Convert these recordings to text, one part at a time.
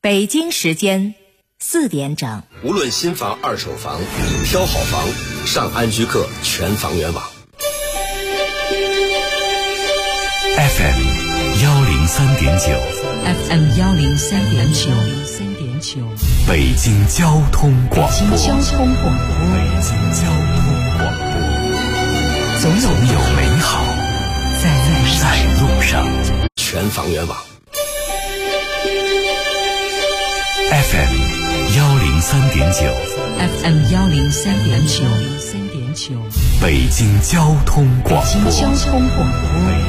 北京时间4点整。 无论新房、二手房，挑好房，上安居客全房源网。 FM 103.9 FM 103.9 北京交通广播。 北京交通广播。 总有美好在路上。 全房源网。 FM 103.9 FM 103.9 北京交通广播。 北京交通广播。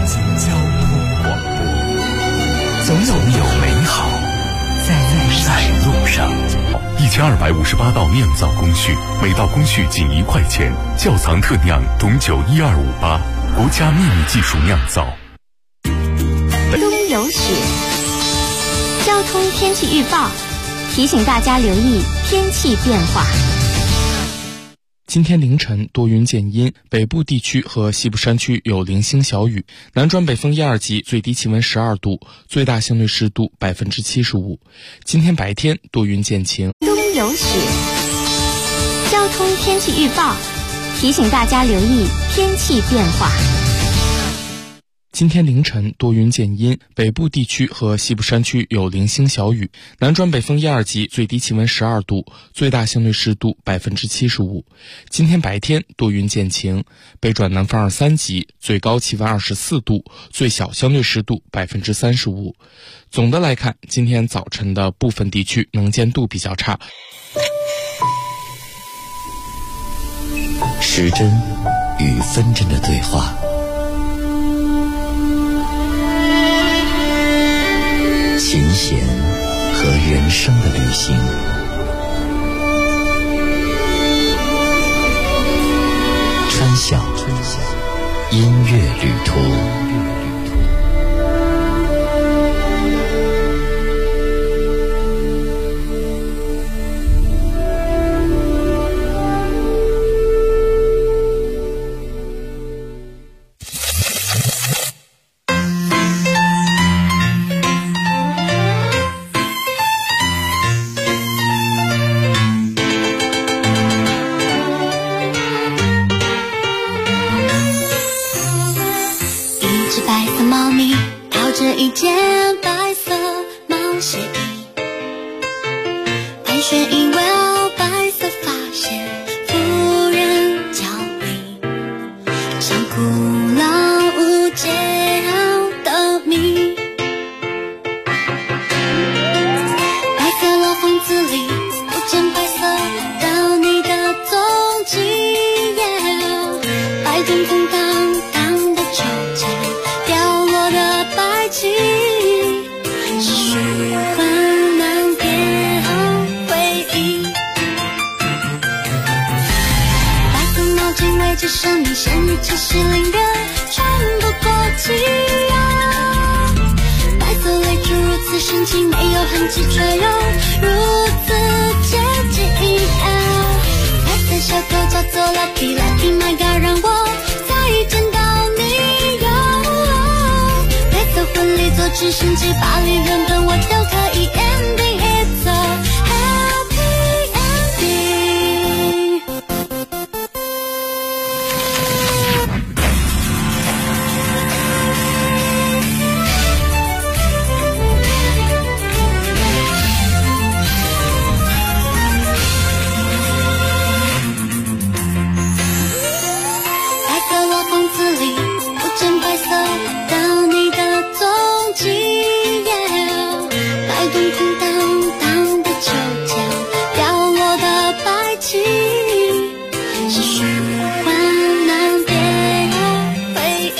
总有美好在路上。1258道酿造工序，每道工序仅1块钱。窖藏特酿董酒12588，国家秘密技术酿造。 冬有雪，交通天气预报提醒大家留意天气变化。 今天凌晨多云见阴，北部地区和西部山区有零星小雨，南转北风1、2级，最低气温12度，最大相对湿度75%。今天白天多云见晴。 冬有雪，交通天气预报提醒大家留意天气变化。 今天凌晨多云见阴，北部地区和西部山区有零星小雨，南转北风1、2级，最低气温12度，最大相对湿度75%。今天白天多云见晴，北转南风2、3级，最高气温24度，最小相对湿度35%。总的来看，今天早晨的部分地区能见度比较差。 时针与分针的对话，琴弦和人生的旅行，穿晓音乐旅途。 一件白色毛线衣，盘旋一绺白色发线，夫人脚里像古老无解的谜。白色老房子里不见白色的你的踪迹，白天空荡荡的秋千，掉落的白旗是虚幻难辨回忆。白色毛巾围着生命线，一起是灵感穿不过气压。白色泪珠如此深情，没有痕迹却又如此接近。白色小狗叫做 Lucky Lucky My God， 让我再见到你哟。白色婚礼做直升机，巴黎伦敦我都可以 ending， it's a happy ending。白色老房子里不见白色的你的踪迹，白天空荡荡的秋千，掉落的白旗是虚幻难辨回忆。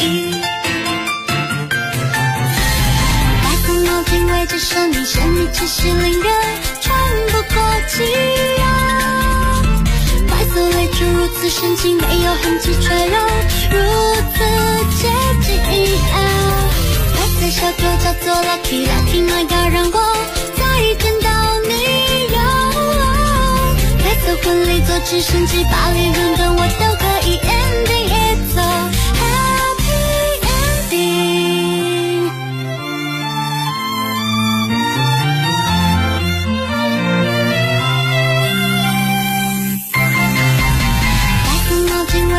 白色毛巾围着生命线，一起是灵感穿不过气压。白色泪珠如此深情，没有痕迹却又如此接近。白色小狗叫做 Lucky Lucky My God， 让我再见到你哟。白色婚礼做直升机，巴黎伦敦我都可以 ending， it's a happy ending。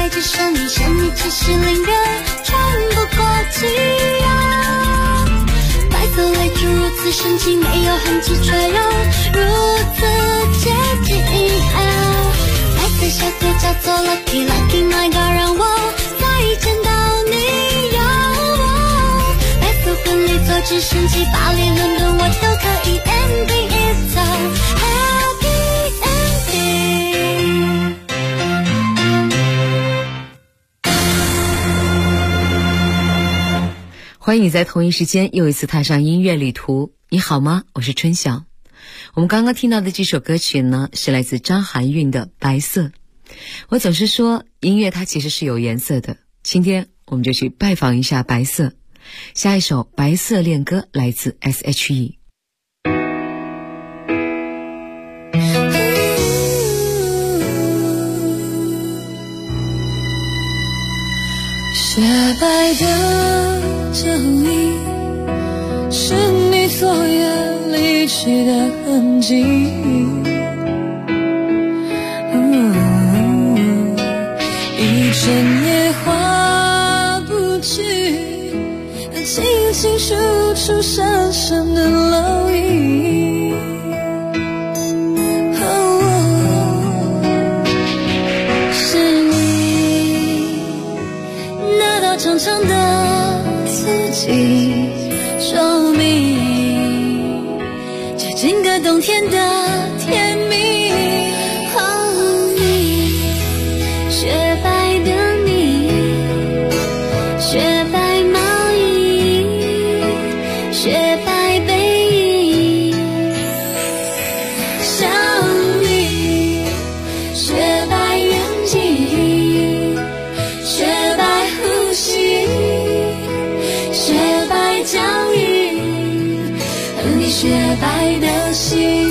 未知生命，生命只是令人喘不过气啊！白色泪珠如此深情，没有痕迹，却又如此接近啊！白色小狗叫做 Lucky Lucky My God， 让我再见到你哟！白色婚礼坐直升机，巴黎、伦敦我都可以 ending it's a happy ending。 欢迎你在同一时间又一次踏上音乐旅途。你好吗？我是春晓。我们刚刚听到的这首歌曲呢，是来自张含韵的《白色》。我总是说音乐它其实是有颜色的，今天我们就去拜访一下白色。下一首《白色恋歌》来自 S.H.E。 雪白的脚印，是你昨夜离去的痕迹。一整夜画不去，轻轻数出深深的烙印。是你那道长长的刺迹，说明这整个冬天的甜蜜。雪白的你，雪白毛衣，雪白背影，想你，雪白眼睛，雪白呼吸，雪白脚印，和你雪白的心。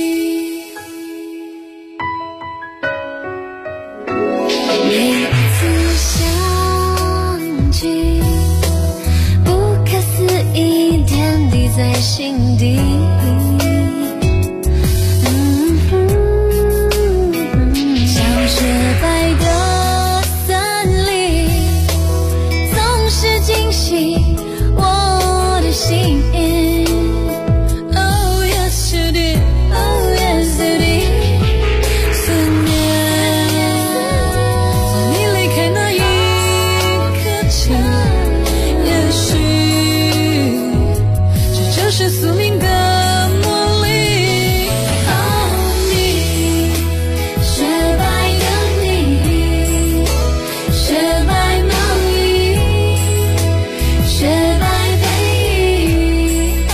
在心底，像雪白的森林，总是惊醒我的心。Oh yes you did, oh yes you did。 思念在你离开那一刻起，也许是宿命的魔力。你雪白的你，雪白毛衣，雪白背影，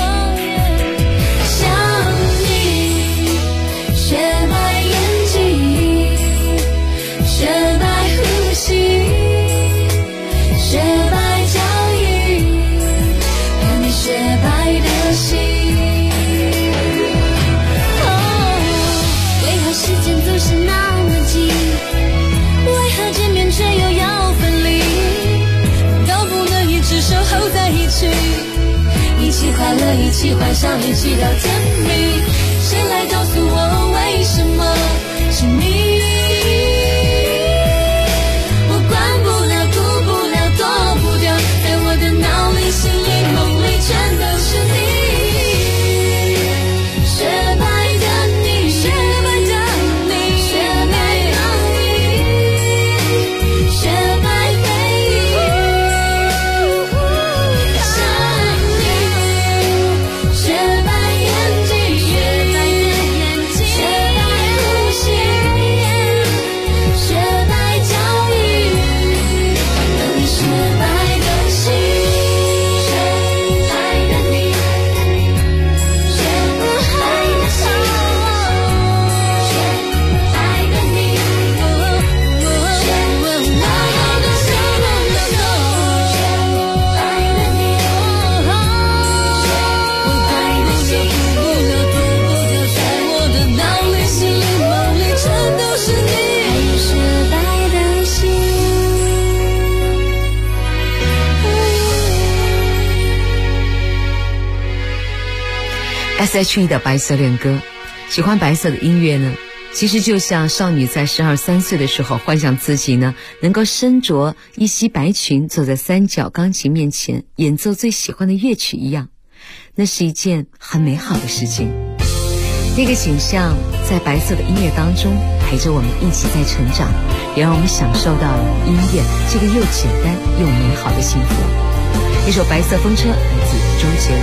想你，雪白眼睛，雪白呼吸，雪白脚印，和你雪白的心。为何时间总是那么急？为何见面却又要分离？难道不能一直守候在一起？一起快乐，一起幻想，一起到天明。谁来告诉我为什么是你？我管不了，顾不了，躲不掉，在我的脑里、心里、梦里全都是你。雪白的你，雪白的你，雪白毛衣，雪白背影，想你，雪白眼睛，雪白的眼睛，雪白呼吸，雪白脚印，和你雪白的心。雪白的你，雪白的心，雪白的你，雪白的心，雪白的你，我管不了，顾不了，躲不掉，在我的脑里、心里、梦里全都是你，还有雪白的心。 S.H.E 的白色恋歌。喜欢白色的音乐呢， 其实就像少女在12、13岁的时候幻想自己呢能够身着一袭白裙坐在三角钢琴面前演奏最喜欢的乐曲一样，那是一件很美好的事情。那个景象在白色的音乐当中陪着我们一起在成长，也让我们享受到了音乐这个又简单又美好的幸福。一首《白色风车》来自周杰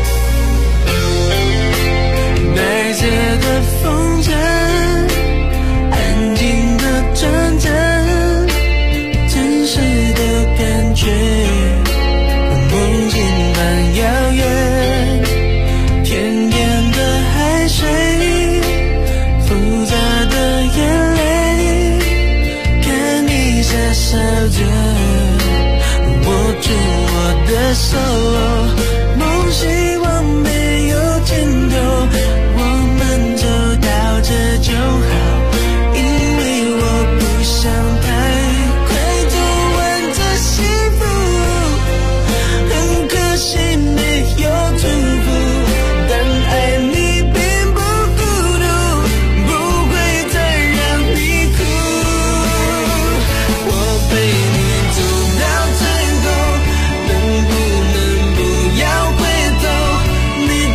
伦。 白色的风筝安静的转着，真实的感觉梦境般遥远，甜甜的海水，复杂的眼泪，看你傻笑着握住我的手，梦希望没有尽头，我们走到这就好，因为我不想太快走完这幸福，很可惜没有祝福，但爱你并不孤独，不会再让你哭，我陪你走到最后，能不能不要回头，你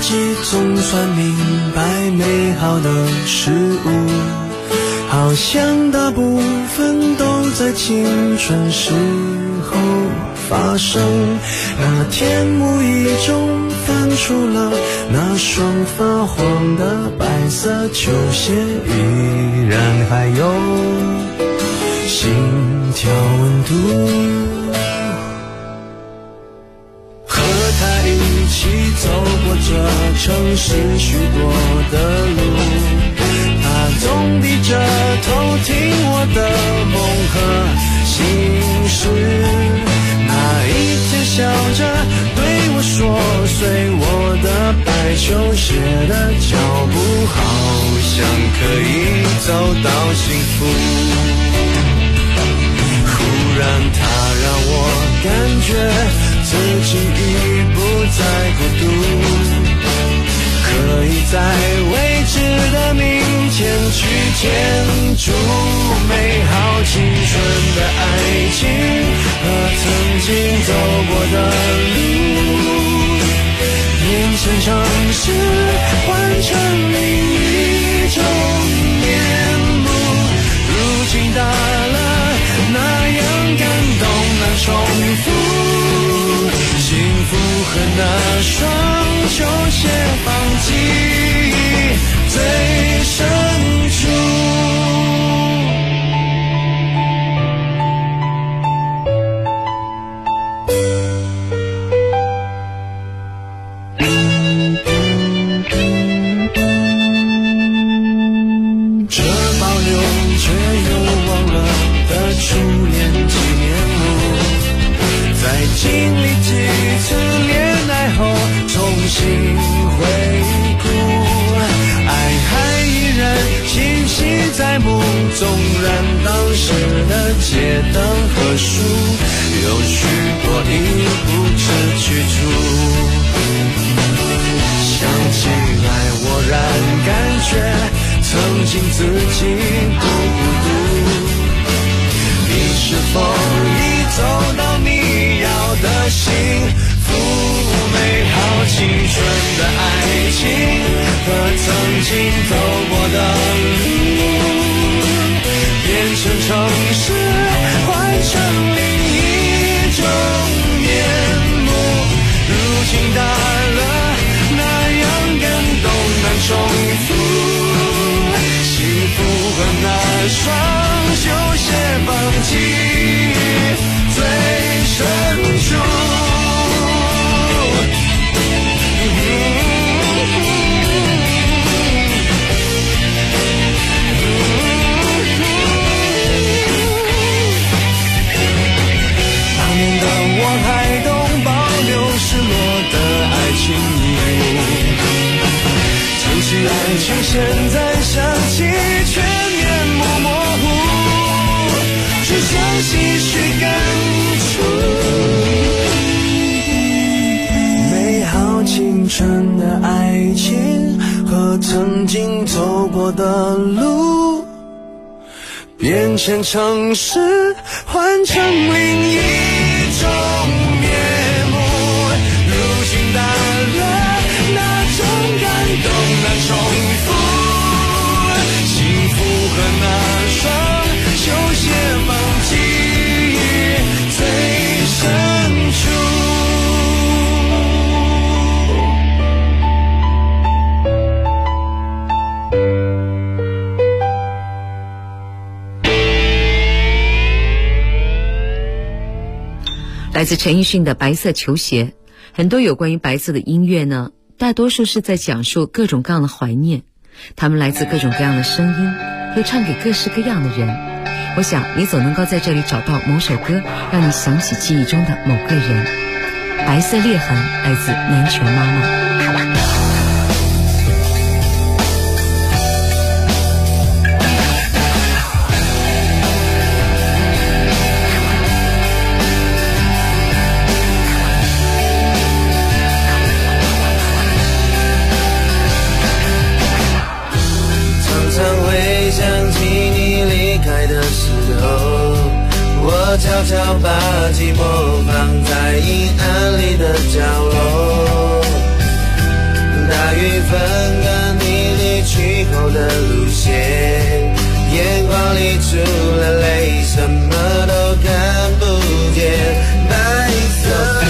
纪总算明白美好的事物，好像大部分都在青春时候发生。那天无意中翻出了那双发黄的白色球鞋，依然还有心跳温度。和他一起走过这城市许多的路，他总低着头听我的梦和心事。那一天笑着对我说，随我的白球鞋的脚步，好像可以走到幸福。忽然他让我感觉自己已不再孤独，可以在未知的明天去建筑美好青春的爱情和曾经走过的路，变成城市，换成另一种面目。如今大了，那样感动难重复，幸福和那双球鞋放记忆最深处。这保留却又忘了的初恋纪念物，在经历几次恋爱后重新回顾，爱还依然清晰在目，纵然当时的街灯和树有许多已不知去处。想起来我然感觉曾经自己不孤独，你是否已走到你要的幸福？美好青春的爱情和曾经走过的路，变成城市，换成另一种面目。如今大了，那样感动难重复，幸福和那双球鞋放记忆最深处。当年的我还懂保留失落的爱情义务，珍惜爱情现在想起却面目模糊，只剩唏嘘感触。美好青春的爱情和曾经走过的路，变成城市，换成另一种面目。如今大了，那种感动难重复，幸福和那双球鞋放记忆最深处。 来自陈奕迅的白色球鞋。很多有关于白色的音乐呢，大多数是在讲述各种各样的怀念，它们来自各种各样的声音，会唱给各式各样的人。我想你总能够在这里找到某首歌，让你想起记忆中的某个人。白色裂痕来自南拳妈妈。 我悄悄把寂寞放在阴暗里的角落，大大雨分割你离去后的路线，眼眶里除了泪什么都看不见，白色的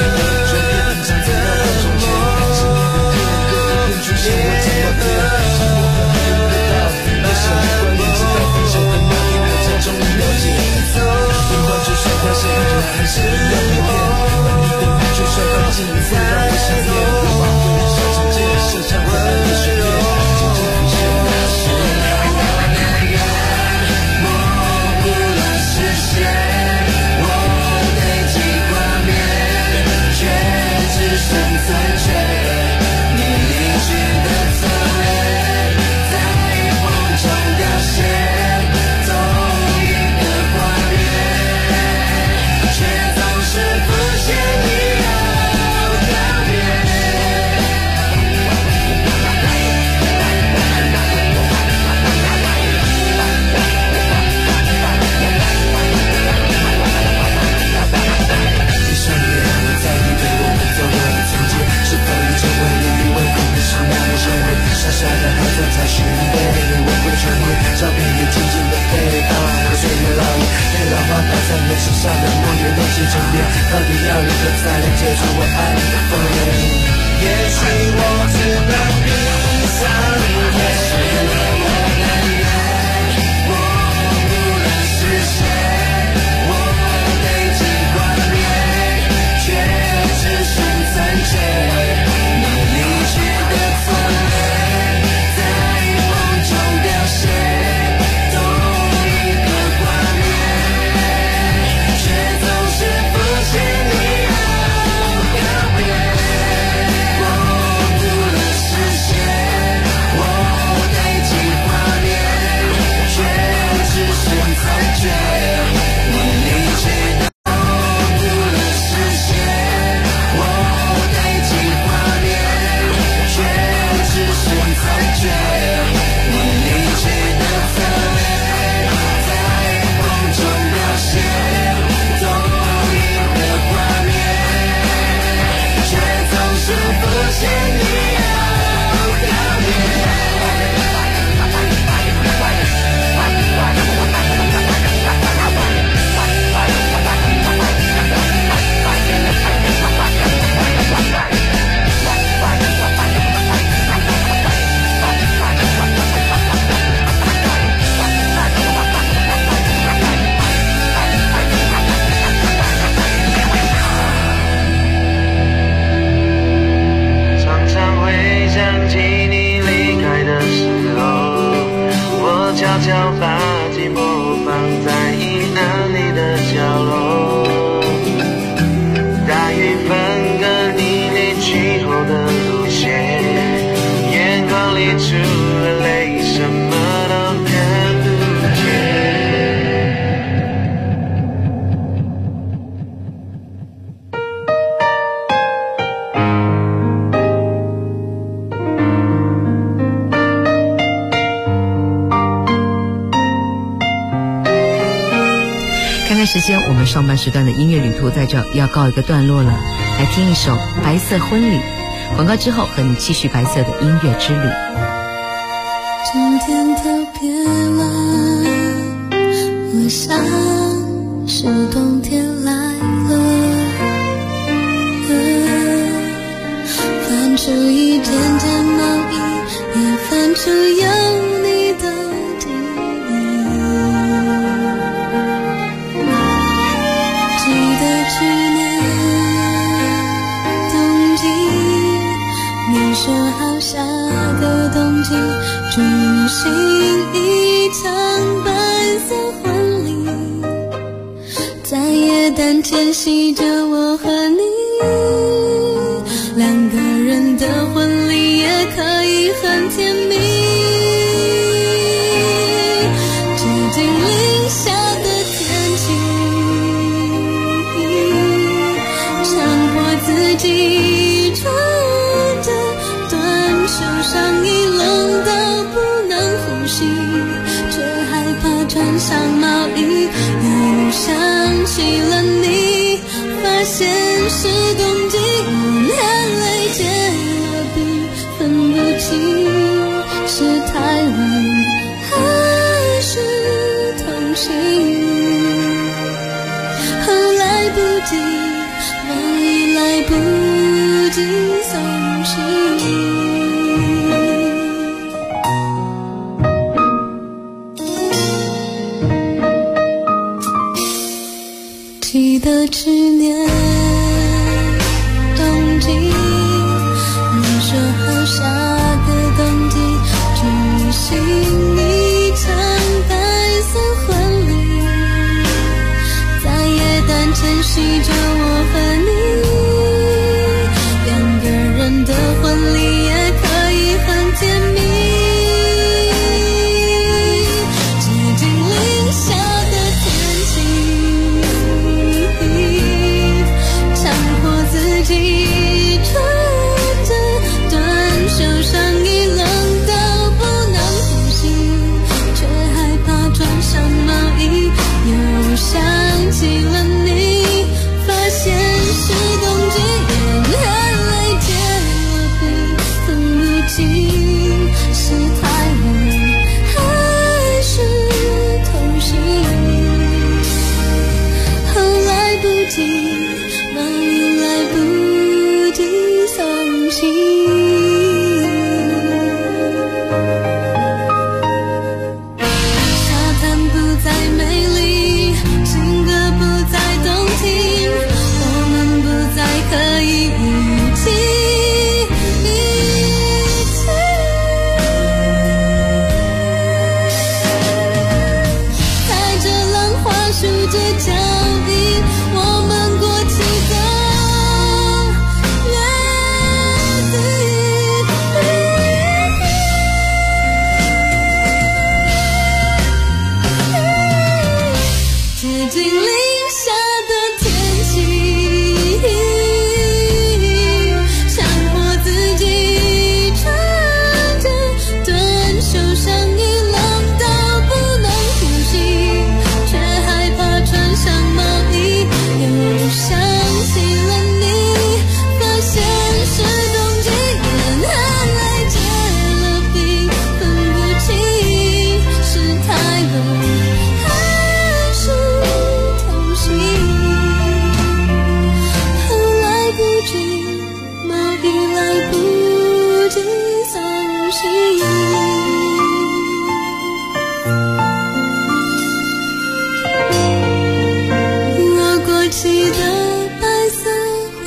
时间，我们上半时段的音乐旅途在这要告一个段落了，来听一首《白色婚礼》。广告之后，和你继续白色的音乐之旅。 今天特别冷，我想是冬天来了。翻出一件件毛衣，也翻出有你的记忆。记得去年冬季，你说好下个冬季举行一场白色婚礼，在耶诞前夕着我和你，两个人的婚礼也可以很甜蜜。接近零下的天气，强迫自己穿着短袖上衣，冷到不能呼吸，却害怕穿上毛衣，又想起了你，发现是冬季，眼泪结了冰，分及，梦已来不及送行。记得去年冬季，你说好下个冬季举行一场白色婚礼，在耶诞前夕着我和你，两个人的婚礼也可以很甜蜜。接近零下的天气，强迫自己穿着短袖上衣冷到不能呼吸，却害怕穿上毛衣又想起了你，发现是冬季，眼含泪结了冰，分不清是太冷还是痛心。后来不及，梦已来不及送行。沙滩不再美丽，情歌不再动听，我们不再可以一起踩着浪花数着脚印，我们过期的约定。接近零下的天气，强迫自己穿着短袖上衣冷到不能呼吸，却害怕穿上毛衣又想起了你，发现是冬季，眼含泪结了冰，分不清是太冷还是痛心。后来不及，梦已来不及送行。我过期的白色婚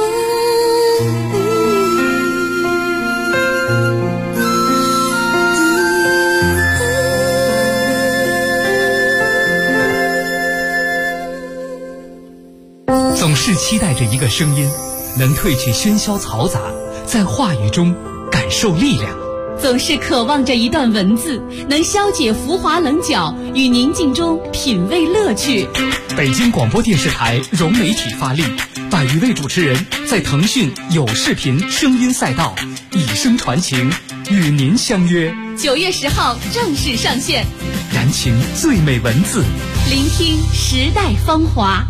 总是期待着一个声音，能褪去喧嚣嘈杂，在话语中感受力量。 总是渴望着一段文字，能消解浮华棱角，与宁静中品味乐趣。 北京广播电视台融媒体发力，100余位主持人在腾讯有视频声音赛道以声传情，与您相约。 9月10号正式上线， 燃情最美文字， 聆听时代芳华。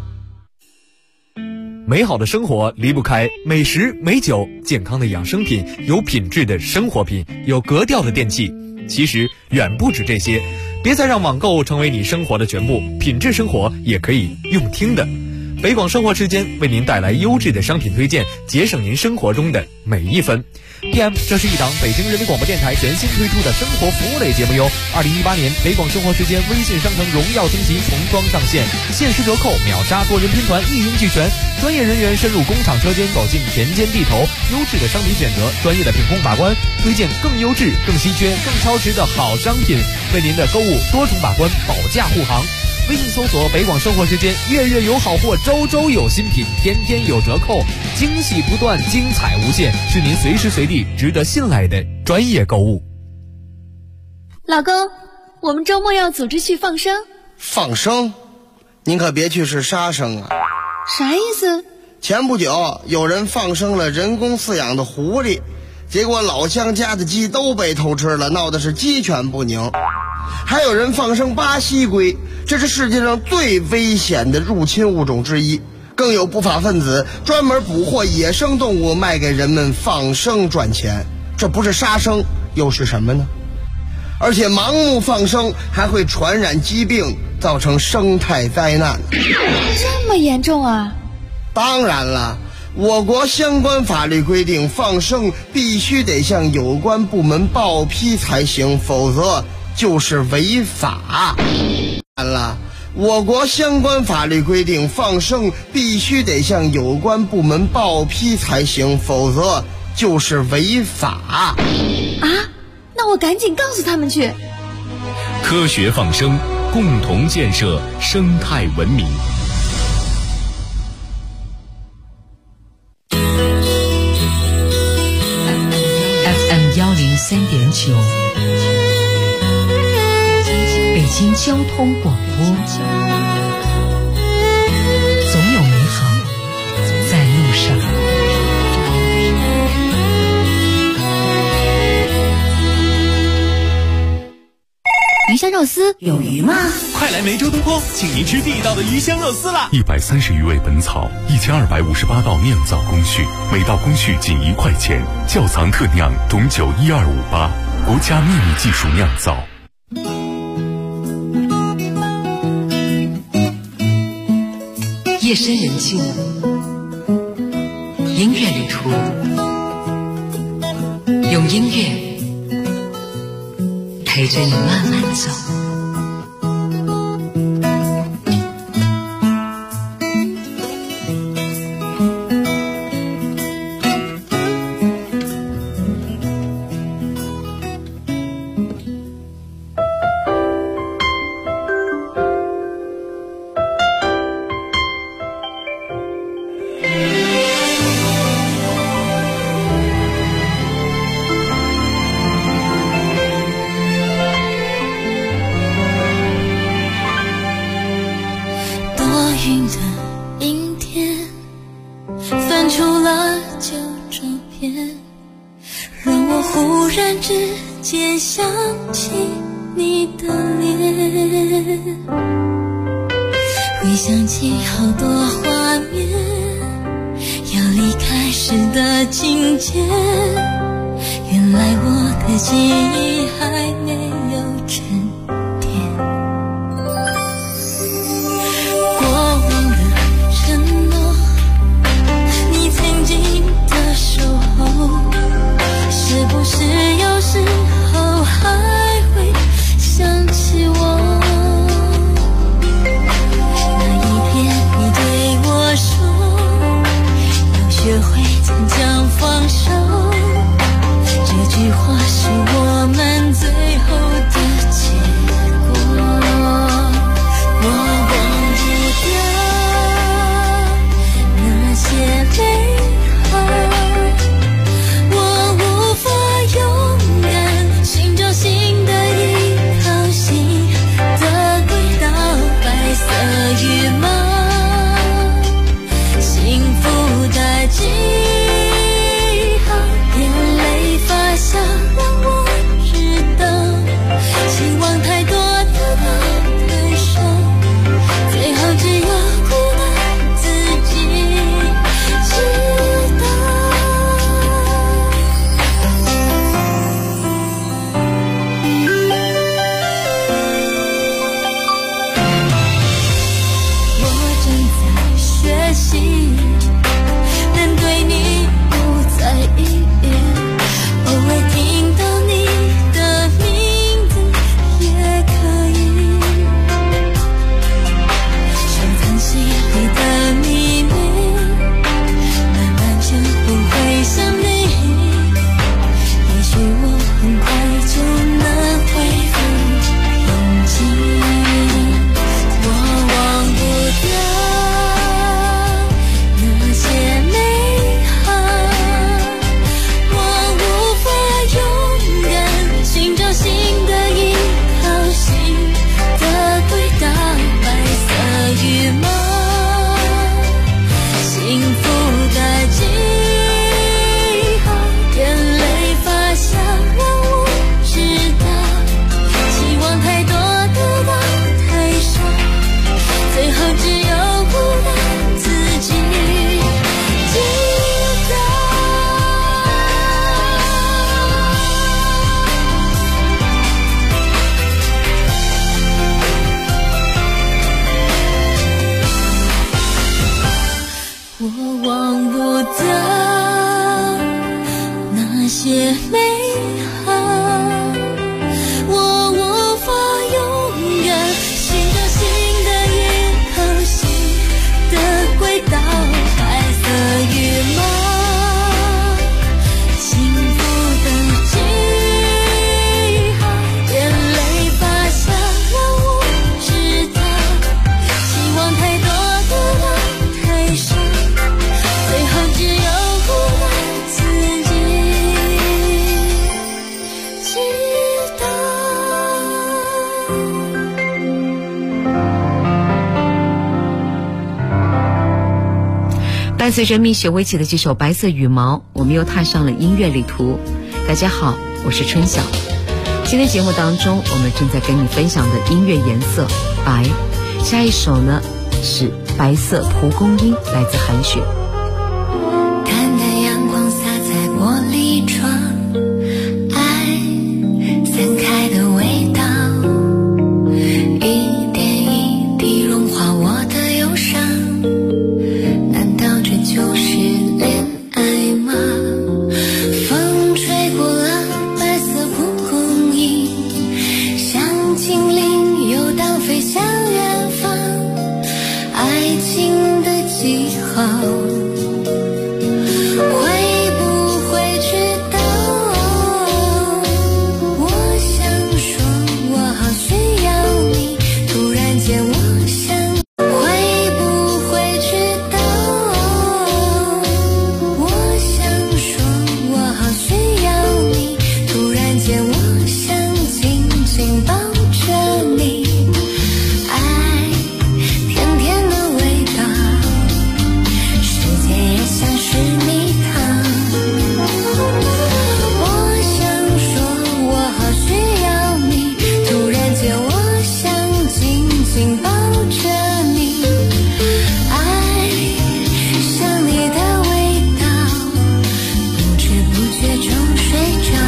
美好的生活离不开美食美酒，健康的养生品，有品质的生活品，有格调的电器。其实远不止这些，别再让网购成为你生活的全部，品质生活也可以用听的。北广生活时间为您带来优质的商品推荐，节省您生活中的每一分。PM， 这是一档北京人民广播电台全新推出的生活服务类节目哟。2018年北广生活时间微信商城荣耀升级重装上线，限时折扣，秒杀多人拼团，一应俱全。专业人员深入工厂车间，走进田间地头，优质的商品选择，专业的品控把关，推荐更优质、更稀缺、更超值的好商品，为您的购物多重把关，保驾护航。微信搜索北广生活时间，月月有好货，周周有新品，天天有折扣，惊喜不断，精彩无限，是您随时随地值得信赖的专业购物。 老公，我们周末要组织去放生。 放生？您可别去是杀生啊！ 啥意思？ 前不久有人放生了人工饲养的狐狸，结果老乡家的鸡都被偷吃了，闹的是鸡犬不宁。还有人放生巴西龟，这是世界上最危险的入侵物种之一。更有不法分子专门捕获野生动物卖给人们放生赚钱，这不是杀生又是什么呢？而且盲目放生还会传染疾病，造成生态灾难。 这么严重啊？ 当然了，我国相关法律规定，放生必须得向有关部门报批才行，否则就是违法。当然了，我国相关法律规定，放生必须得向有关部门报批才行，否则就是违法。 啊，那我赶紧告诉他们去。 科学放生，共同建设生态文明。 FM103.9，北京交通广播。总有美好在路上。 鱼香肉丝有鱼吗？ 快来梅州东坡，请您吃地道的鱼香肉丝啦 ！130余味本草，1258道酿造工序，每道工序仅1块钱。窖藏特酿董酒12588，国家秘密技术酿造。 夜深人静，音乐旅途，用音乐陪着你慢慢走。 回想起好多画面，要离开时的情节，原来我的记忆还没有沉淀。过往的承诺，你曾经的守候，是不是有时候还会想起我？学会坚强放手，这句话是我们最后的结我忘不得那些美好，我无法永远新的以后新的轨道，白色羽毛，幸福的记号，眼泪发下让我知道，希望太多得到太少，最后只有无奈自己知道。 伴随着蜜雪薇琪的这首《白色羽毛》，我们又踏上了音乐旅途。大家好，我是春晓。今天节目当中，我们正在跟你分享的音乐颜色白。下一首呢是《白色蒲公英》，来自韩雪。 淡淡阳光洒在玻璃窗，爱散开的味道，一点一滴融化我的忧伤，难道这就是恋爱吗？风吹过了白色蒲公英，像精灵游荡飞向远方，爱情的记号，会不会知道？我想说我好需要你，突然间我想，会不会知道？我想说我好需要你，突然间我想紧紧抱着你，爱甜甜的味道，世界也像是蜜糖。我想说我好需要你，突然间我想紧紧抱着你，爱像你的味道，不知不觉中睡着。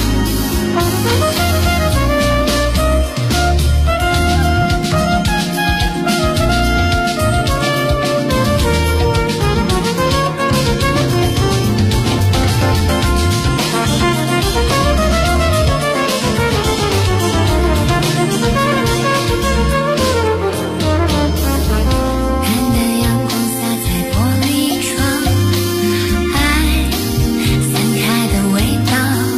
淡淡阳光洒在玻璃窗，爱散开的味道，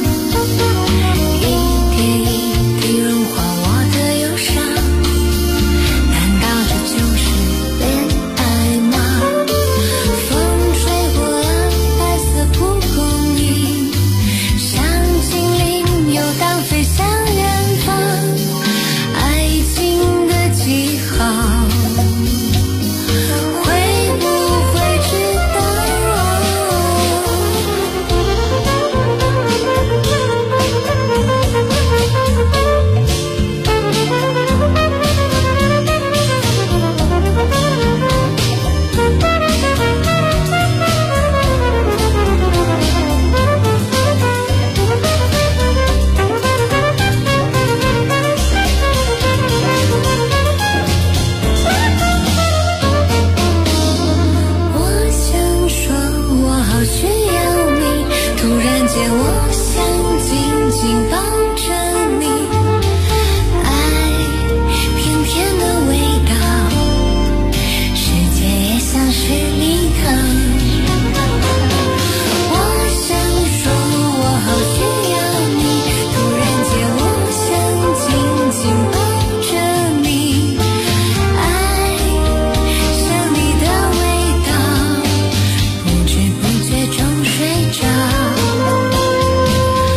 一点一滴融化我的忧伤，难道这就是恋爱吗？风吹过了白色蒲公英，像精灵游荡飞向远方，爱情的记号，会不会知道？我想说我好需要你，突然间我想紧紧抱着你，爱甜甜的味道，世界也像是蜜糖。我想说我好需要你，突然间我想紧紧抱着你，爱像你的味道，不知不觉中睡着。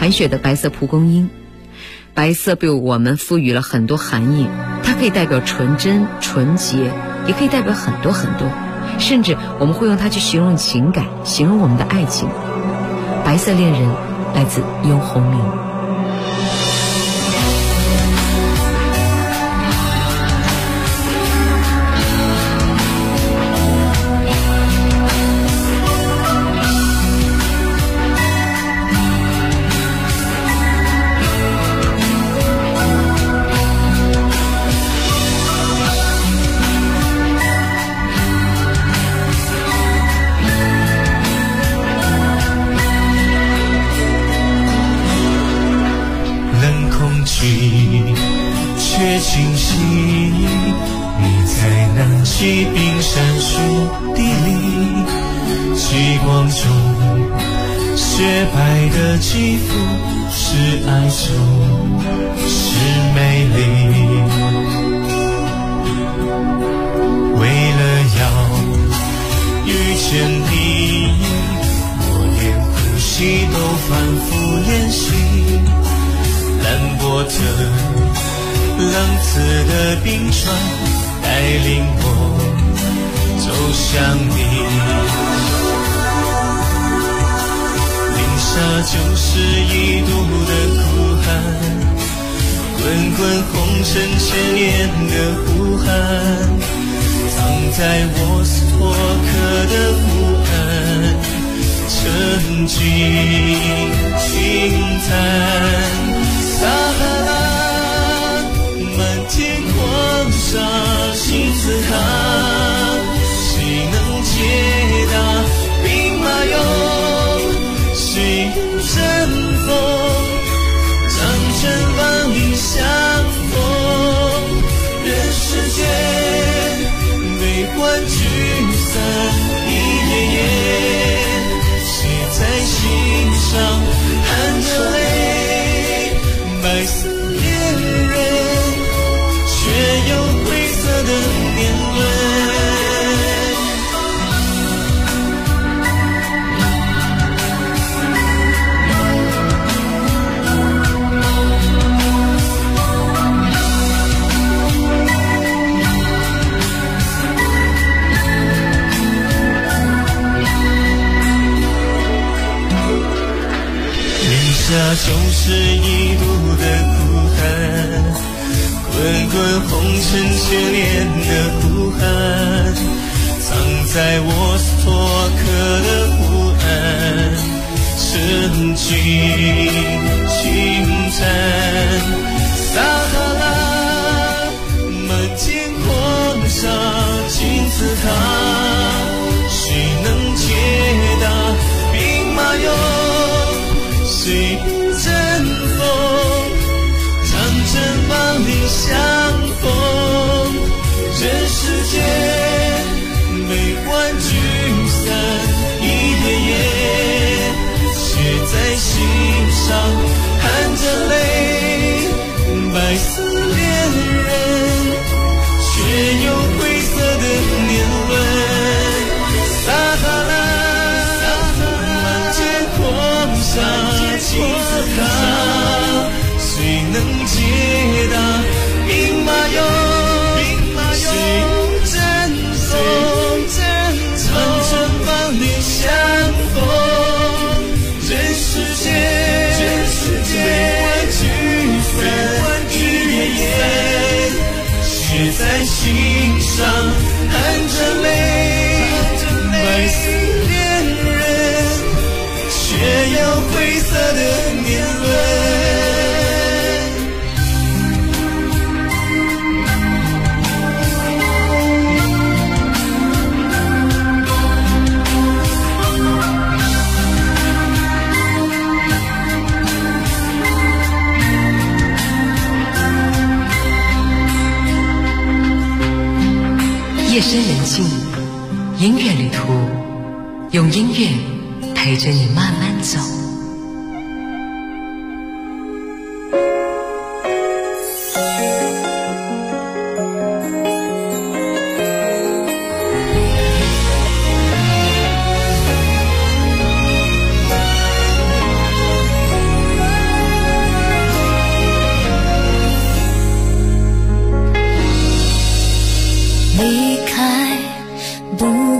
韩雪的《白色蒲公英》。白色被我们赋予了很多含义，它可以代表纯真、纯洁，也可以代表很多很多，甚至我们会用它去形容情感，形容我们的爱情。白色恋人来自雍鸿明。 却清晰，你在南极冰山雪地里，极光中雪白的肌肤是哀愁，是美丽。为了要遇见你，我连呼吸都反复练习。兰博特冷刺的冰川带领我走向你，零下91度的酷寒，滚滚红尘千年的呼喊，藏在沃斯托克的湖岸，沉寂轻叹。撒哈拉，漫天黄沙，金字塔，谁能解答兵马俑？谁阵风？长城万里相逢，人世间悲欢聚散一页页，写在心上，含着泪。白色恋人，却有灰色的年轮。零下91度的酷寒，滚滚红尘千年的呼喊，藏在沃斯托克的湖岸，沉寂轻叹。撒哈拉，漫天黄沙，金字塔，谁能解答兵马俑？谁阵风？长城万里相逢，人世间悲欢聚散一页页，写在心上，含着泪。白色恋人，却有灰色的年轮。撒哈拉，漫天黄沙。金字塔，谁能解答兵马俑？谁阵风？长城万里相逢，人世间悲欢聚散一页页，写在心上，含着泪。白色恋人，却有灰色的年轮。 夜深人静，音乐旅途，用音乐陪着你慢慢走。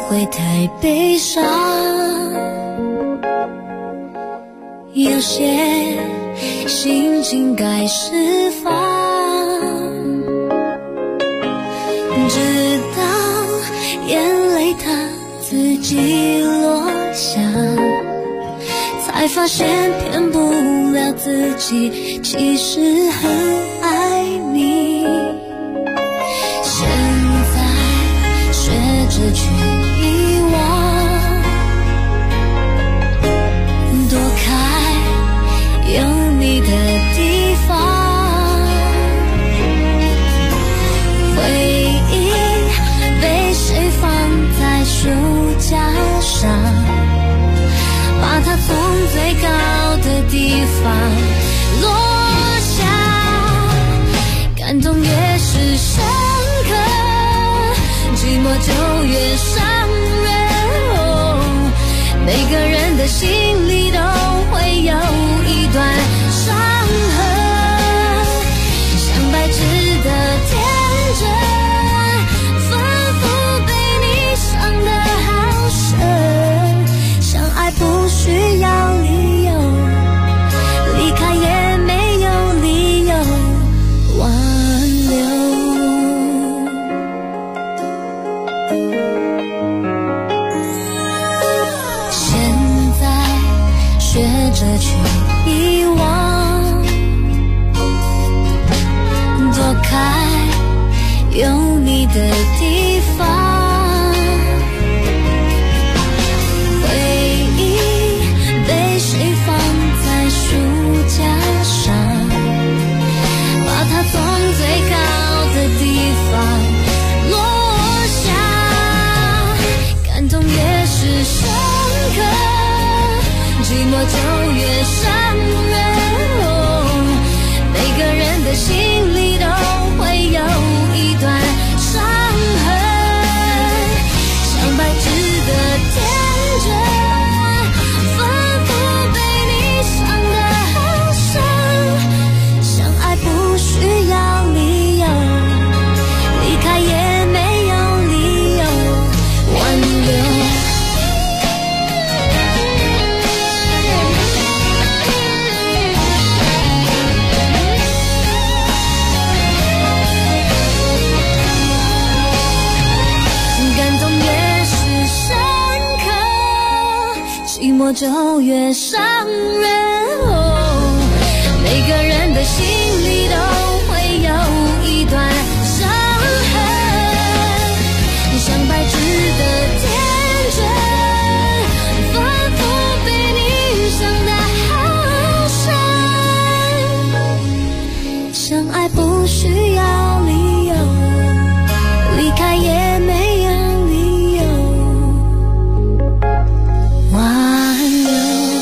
会太悲伤，有些心情该释放，直到眼泪它自己落下，才发现骗不了自己，其实很爱你。现在学着去遗忘，躲开有你的地方，回忆被谁放在书架上，把它从最高的地方落下，感动越是深刻，寂寞就越伤人。每个人的心里都会有一段伤痕，像白纸的天真，反复被你伤得好深。相爱不需要理由，离开也没有理由挽留。现在学着去遗忘，躲开有你的地方，回忆被谁放在书架上，把它从最高的地方落下，感动越是深刻，寂寞就越伤人。每个人的心里都会有一段伤痕，像白纸的天真，反复被你伤得好深。相爱不需要理由，离开也没有理由挽留。感动越是深刻，寂寞就越伤人。每个人的心里都会有一段伤痕，像白纸的天真，反复被你伤得好深。相爱不需要理由，离开也没有理由挽留。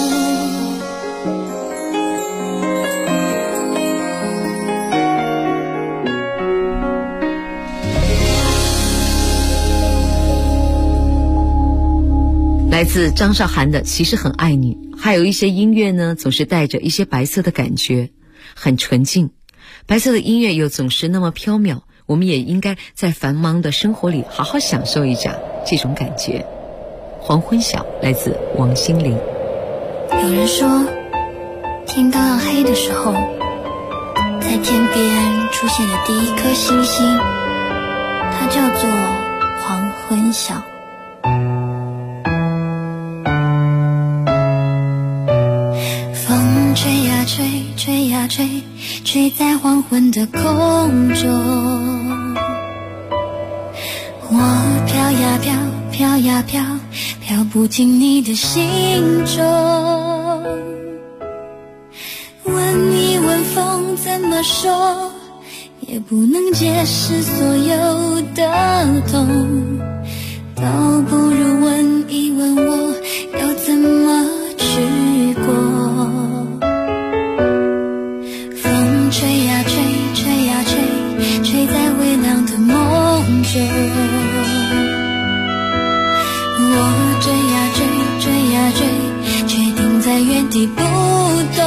来自张韶涵的《其实很爱你》，还有一些音乐呢，总是带着一些白色的感觉，很纯净。白色的音乐又总是那么飘渺，我们也应该在繁忙的生活里好好享受一下这种感觉。黄昏晓，来自王心凌。 有人说，天刚要黑的时候，在天边出现的第一颗星星，它叫做黄昏晓。风吹呀吹，吹呀吹，吹在黄昏的空中。我飘呀飘，飘呀飘，飘不进你的心中。问一问风怎么说，也不能解释所有的痛，倒不如问一问我要怎么去过。风吹呀吹，吹呀吹，吹在微凉的梦中。我追呀追，追呀追，却定在原地不动。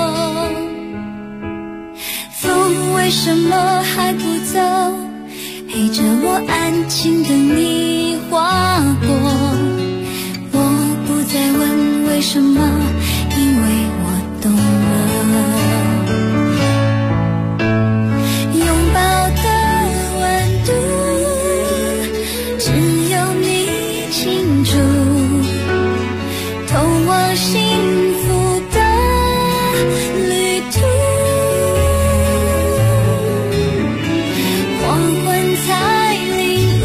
风为什么还不走？ 陪着我安静等你划过。我不再问为什么，因为我懂了。拥抱的温度，只有你清楚，通往幸福的旅途。黄昏才领悟，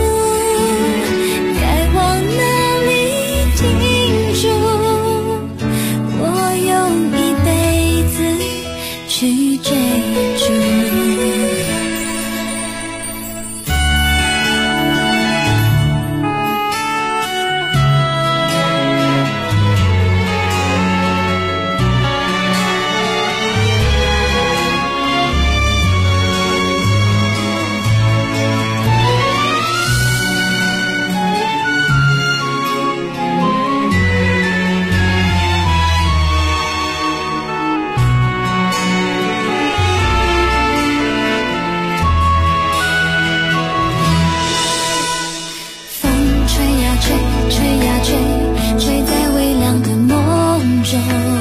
该往哪里停住。我用一辈子去追逐。吹在微凉的梦中，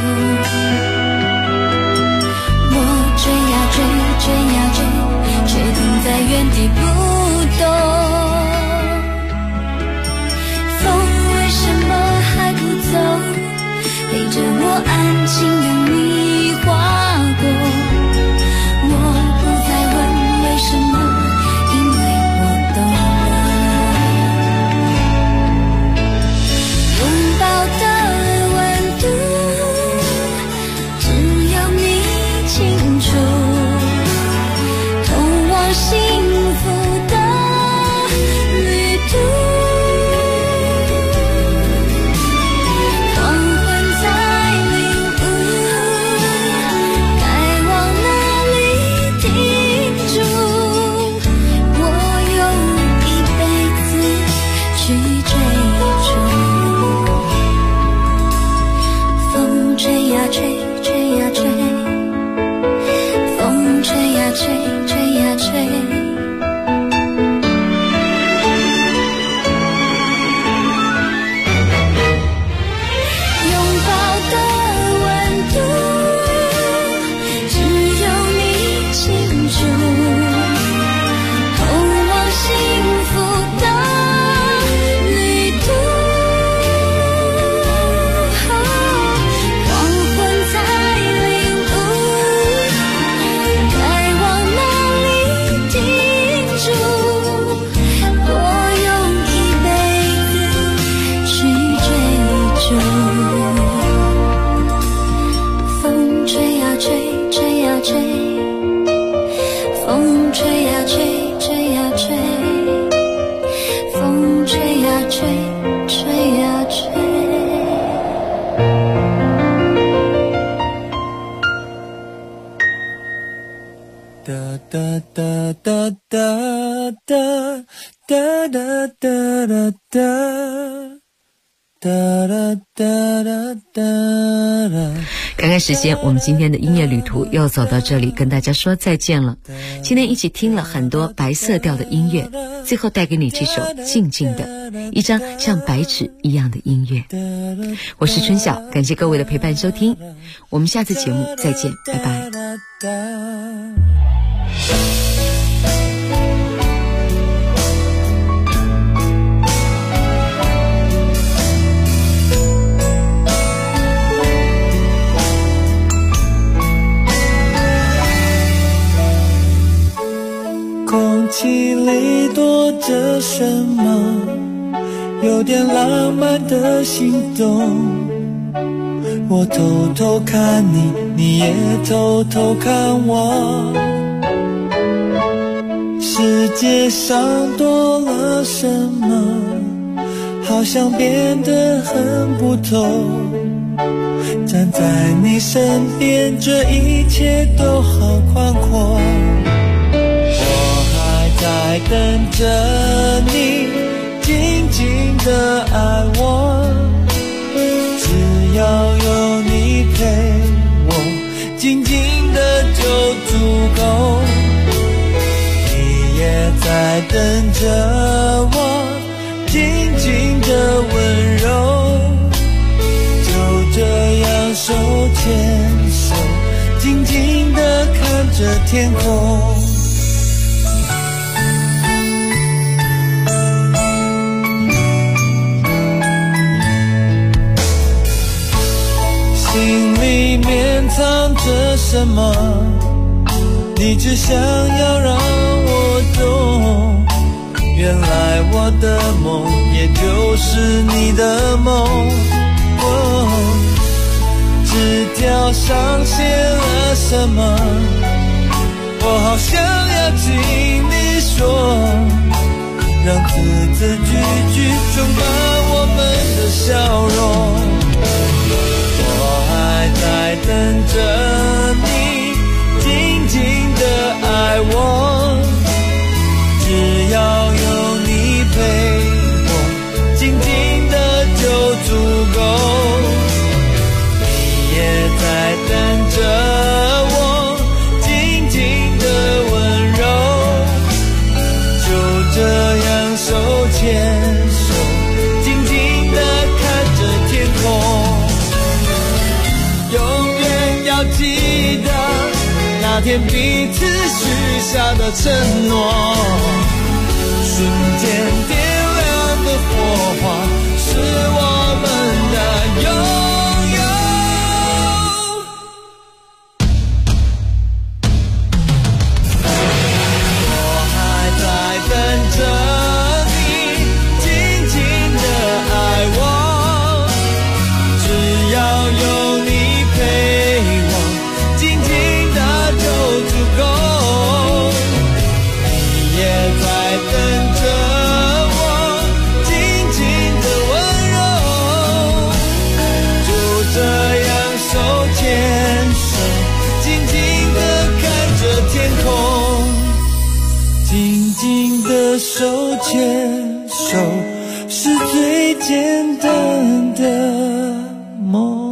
我追呀追，追呀追，却停在原地不动。风为什么还不走？陪着我安静等你划过。我不再问为什么，因为我懂了。拥抱的温度，只有你清楚，通往幸福的旅途。黄昏才领悟，该往哪里停住。我用一辈子去追逐。风吹呀吹，吹呀吹，风吹呀吹，吹呀吹。拥抱的温度，只有你清楚，通往幸福的旅途。黄昏才领悟，该往哪里停住。我用一辈子去追逐。风吹呀吹，吹呀吹，风吹呀吹，吹呀吹，风吹呀吹，吹呀吹。 哒哒哒哒哒哒哒哒哒哒哒哒哒哒。 看看时间，我们今天的音乐旅途又走到这里，跟大家说再见了。今天一起听了很多白色调的音乐，最后带给你这首静静的，一张像白纸一样的音乐。我是春晓，感谢各位的陪伴收听，我们下次节目再见，拜拜。 空气里躲着什么？有点浪漫的心动。我偷偷看你，你也偷偷看我。世界上多了什么？好像变得很不同。站在你身边，这一切都好宽阔。在等着你静静的爱我，只要有你陪我，静静的就足够。你也在着天空。心里面藏着什么？你只想要让我懂。原来我的梦也就是你的梦。纸条上写了什么？我好想要听你说，让字字句句充满我们的笑容。我还在等着你静静的爱我，只要有你陪我，静静的就足够。你也在等着我静静的温柔，就这样手牵手，静静的看着天空。永远要记得那天彼此许下的承诺，瞬间点亮的火花，是我们的拥有。我还在等着你静静的爱我，只要有你陪我，静静的就足够。你也在等着我静静的温柔，就这样手牵手，静静的看着天空。静静的手牵手，是最简单的梦。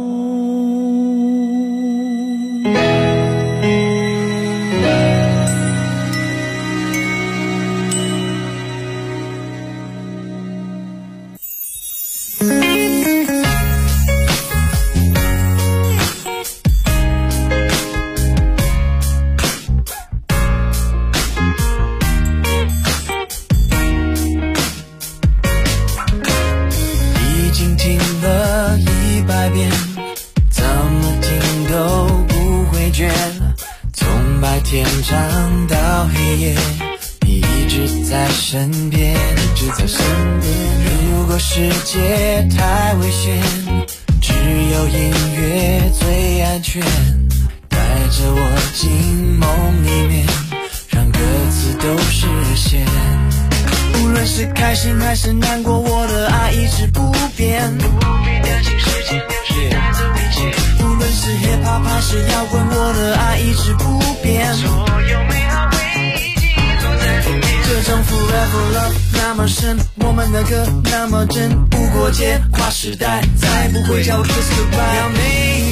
已经听了100遍，怎么听都不会倦。从白天唱到黑夜，你一直在身边，一直在身边。如果世界太危险，只有音乐最安全。带着我进梦里面，让歌词都实现。无论是开心还是难过，我的爱一直不变。不必担心时间流逝带走一切。无论是 hip hop 还是摇滚，我的爱一直不变。所有美好回忆记录在里面。这种 forever love 那么深，我们的歌那么真，无国界跨时代，再不会叫我 kiss goodbye。要每